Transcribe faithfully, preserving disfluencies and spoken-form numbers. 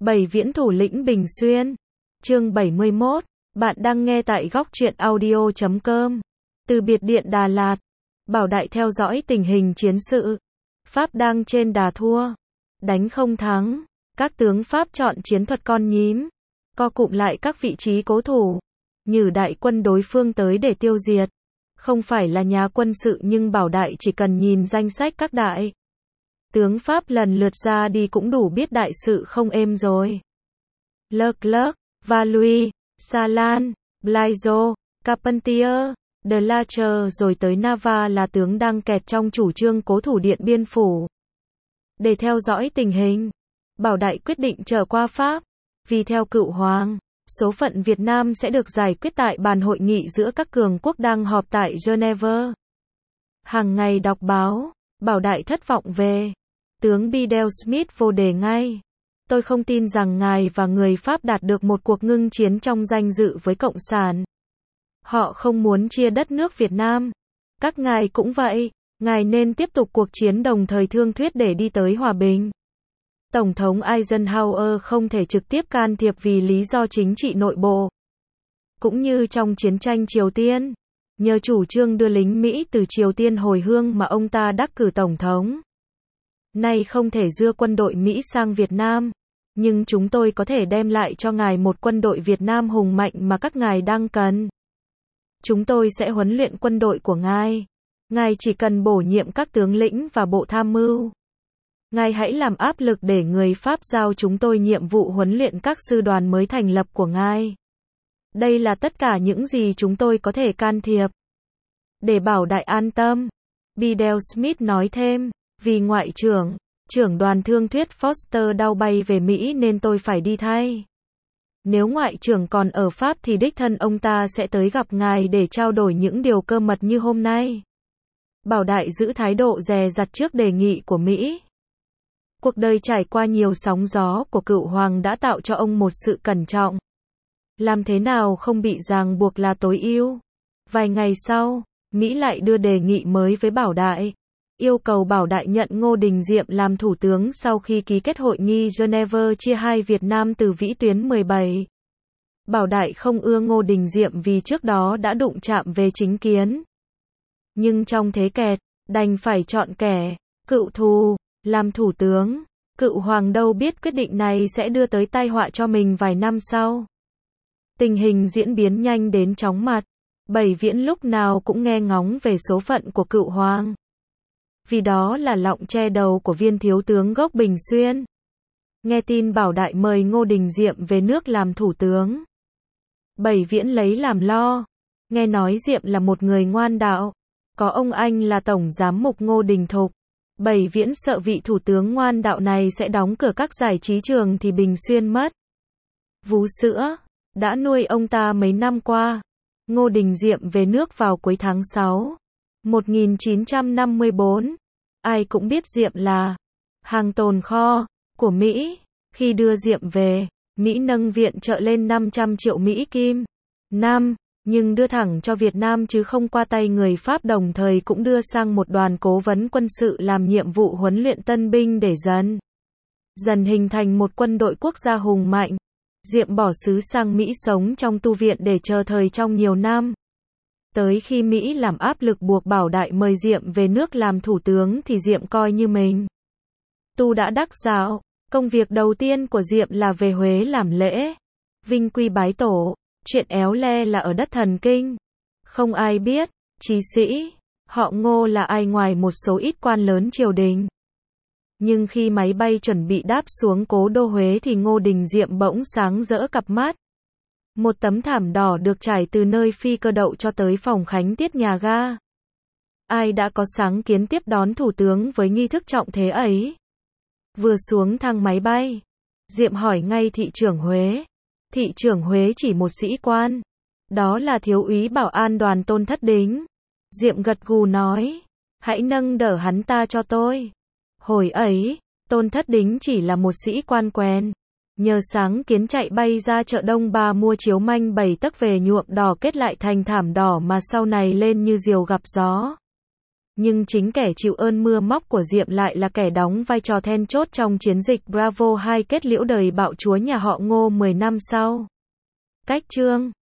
Bảy viễn thủ lĩnh Bình Xuyên. Chương bảy mươi mốt. Bạn đang nghe tại góc truyện audio chấm com. Từ biệt điện Đà Lạt. Bảo Đại theo dõi tình hình chiến sự. Pháp đang trên đà thua. Đánh không thắng. Các tướng Pháp chọn chiến thuật con nhím. Co cụm lại các vị trí cố thủ. Nhử đại quân đối phương tới để tiêu diệt. Không phải là nhà quân sự nhưng Bảo Đại chỉ cần nhìn danh sách các đại tướng Pháp lần lượt ra đi cũng đủ biết đại sự không êm rồi. Leclerc, Valois, Salan, Blaizot, Carpentier, De Lacher rồi tới Nava là tướng đang kẹt trong chủ trương cố thủ Điện Biên Phủ. Để theo dõi tình hình, Bảo Đại quyết định trở qua Pháp, vì theo Cựu Hoàng, số phận Việt Nam sẽ được giải quyết tại bàn hội nghị giữa các cường quốc đang họp tại Geneva. Hàng ngày đọc báo, Bảo Đại thất vọng về tướng Bedell Smith vô đề ngay. Tôi không tin rằng ngài và người Pháp đạt được một cuộc ngưng chiến trong danh dự với Cộng sản. Họ không muốn chia đất nước Việt Nam. Các ngài cũng vậy, ngài nên tiếp tục cuộc chiến đồng thời thương thuyết để đi tới hòa bình. Tổng thống Eisenhower không thể trực tiếp can thiệp vì lý do chính trị nội bộ. Cũng như trong chiến tranh Triều Tiên, nhờ chủ trương đưa lính Mỹ từ Triều Tiên hồi hương mà ông ta đắc cử tổng thống. Nay không thể đưa quân đội Mỹ sang Việt Nam, nhưng chúng tôi có thể đem lại cho ngài một quân đội Việt Nam hùng mạnh mà các ngài đang cần. Chúng tôi sẽ huấn luyện quân đội của ngài. Ngài chỉ cần bổ nhiệm các tướng lĩnh và bộ tham mưu. Ngài hãy làm áp lực để người Pháp giao chúng tôi nhiệm vụ huấn luyện các sư đoàn mới thành lập của ngài. Đây là tất cả những gì chúng tôi có thể can thiệp. Để Bảo Đại an tâm, Bedell Smith nói thêm, vì Ngoại trưởng, trưởng đoàn thương thuyết Foster đau bay về Mỹ nên tôi phải đi thay. Nếu Ngoại trưởng còn ở Pháp thì đích thân ông ta sẽ tới gặp ngài để trao đổi những điều cơ mật như hôm nay. Bảo Đại giữ thái độ dè dặt trước đề nghị của Mỹ. Cuộc đời trải qua nhiều sóng gió của Cựu Hoàng đã tạo cho ông một sự cẩn trọng. Làm thế nào không bị ràng buộc là tối ưu. Vài ngày sau, Mỹ lại đưa đề nghị mới với Bảo Đại. Yêu cầu Bảo Đại nhận Ngô Đình Diệm làm thủ tướng sau khi ký kết hội nghị Geneva chia hai Việt Nam từ vĩ tuyến mười bảy. Bảo Đại không ưa Ngô Đình Diệm vì trước đó đã đụng chạm về chính kiến. Nhưng trong thế kẹt, đành phải chọn kẻ cựu thù làm thủ tướng. Cựu Hoàng đâu biết quyết định này sẽ đưa tới tai họa cho mình vài năm sau. Tình hình diễn biến nhanh đến chóng mặt. Bảy viễn lúc nào cũng nghe ngóng về số phận của Cựu Hoàng. Vì đó là lọng che đầu của viên thiếu tướng gốc Bình Xuyên. Nghe tin Bảo Đại mời Ngô Đình Diệm về nước làm thủ tướng. Bảy viễn lấy làm lo. Nghe nói Diệm là một người ngoan đạo. Có ông anh là Tổng Giám mục Ngô Đình Thục. Bảy viễn sợ vị thủ tướng ngoan đạo này sẽ đóng cửa các giải trí trường thì Bình Xuyên mất. Vú sữa đã nuôi ông ta mấy năm qua. Ngô Đình Diệm về nước vào cuối tháng sáu một nghìn chín trăm năm mươi bốn. Ai cũng biết Diệm là hàng tồn kho của Mỹ. Khi đưa Diệm về, Mỹ nâng viện trợ lên năm trăm triệu Mỹ Kim. Năm, nhưng đưa thẳng cho Việt Nam chứ không qua tay người Pháp, đồng thời cũng đưa sang một đoàn cố vấn quân sự làm nhiệm vụ huấn luyện tân binh để dần dần hình thành một quân đội quốc gia hùng mạnh. Diệm bỏ xứ sang Mỹ sống trong tu viện để chờ thời trong nhiều năm. Tới khi Mỹ làm áp lực buộc Bảo Đại mời Diệm về nước làm thủ tướng thì Diệm coi như mình tu đã đắc đạo. Công việc đầu tiên của Diệm là về Huế làm lễ vinh quy bái tổ. Chuyện éo le là ở đất Thần Kinh. Không ai biết, chí sĩ, họ Ngô là ai ngoài một số ít quan lớn triều đình. Nhưng khi máy bay chuẩn bị đáp xuống cố đô Huế thì Ngô Đình Diệm bỗng sáng rỡ cặp mắt. Một tấm thảm đỏ được trải từ nơi phi cơ đậu cho tới phòng khánh tiết nhà ga. Ai đã có sáng kiến tiếp đón thủ tướng với nghi thức trọng thế ấy? Vừa xuống thang máy bay, Diệm hỏi ngay thị trưởng Huế. Thị trưởng Huế chỉ một sĩ quan. Đó là thiếu úy bảo an đoàn Tôn Thất Đính. Diệm gật gù nói, hãy nâng đỡ hắn ta cho tôi. Hồi ấy, Tôn Thất Đính chỉ là một sĩ quan quen. Nhờ sáng kiến chạy bay ra chợ Đông Ba mua chiếu manh bảy tấc về nhuộm đỏ kết lại thành thảm đỏ mà sau này lên như diều gặp gió. Nhưng chính kẻ chịu ơn mưa móc của Diệm lại là kẻ đóng vai trò then chốt trong chiến dịch Bravo hai kết liễu đời bạo chúa nhà họ Ngô mười năm sau. Cách chương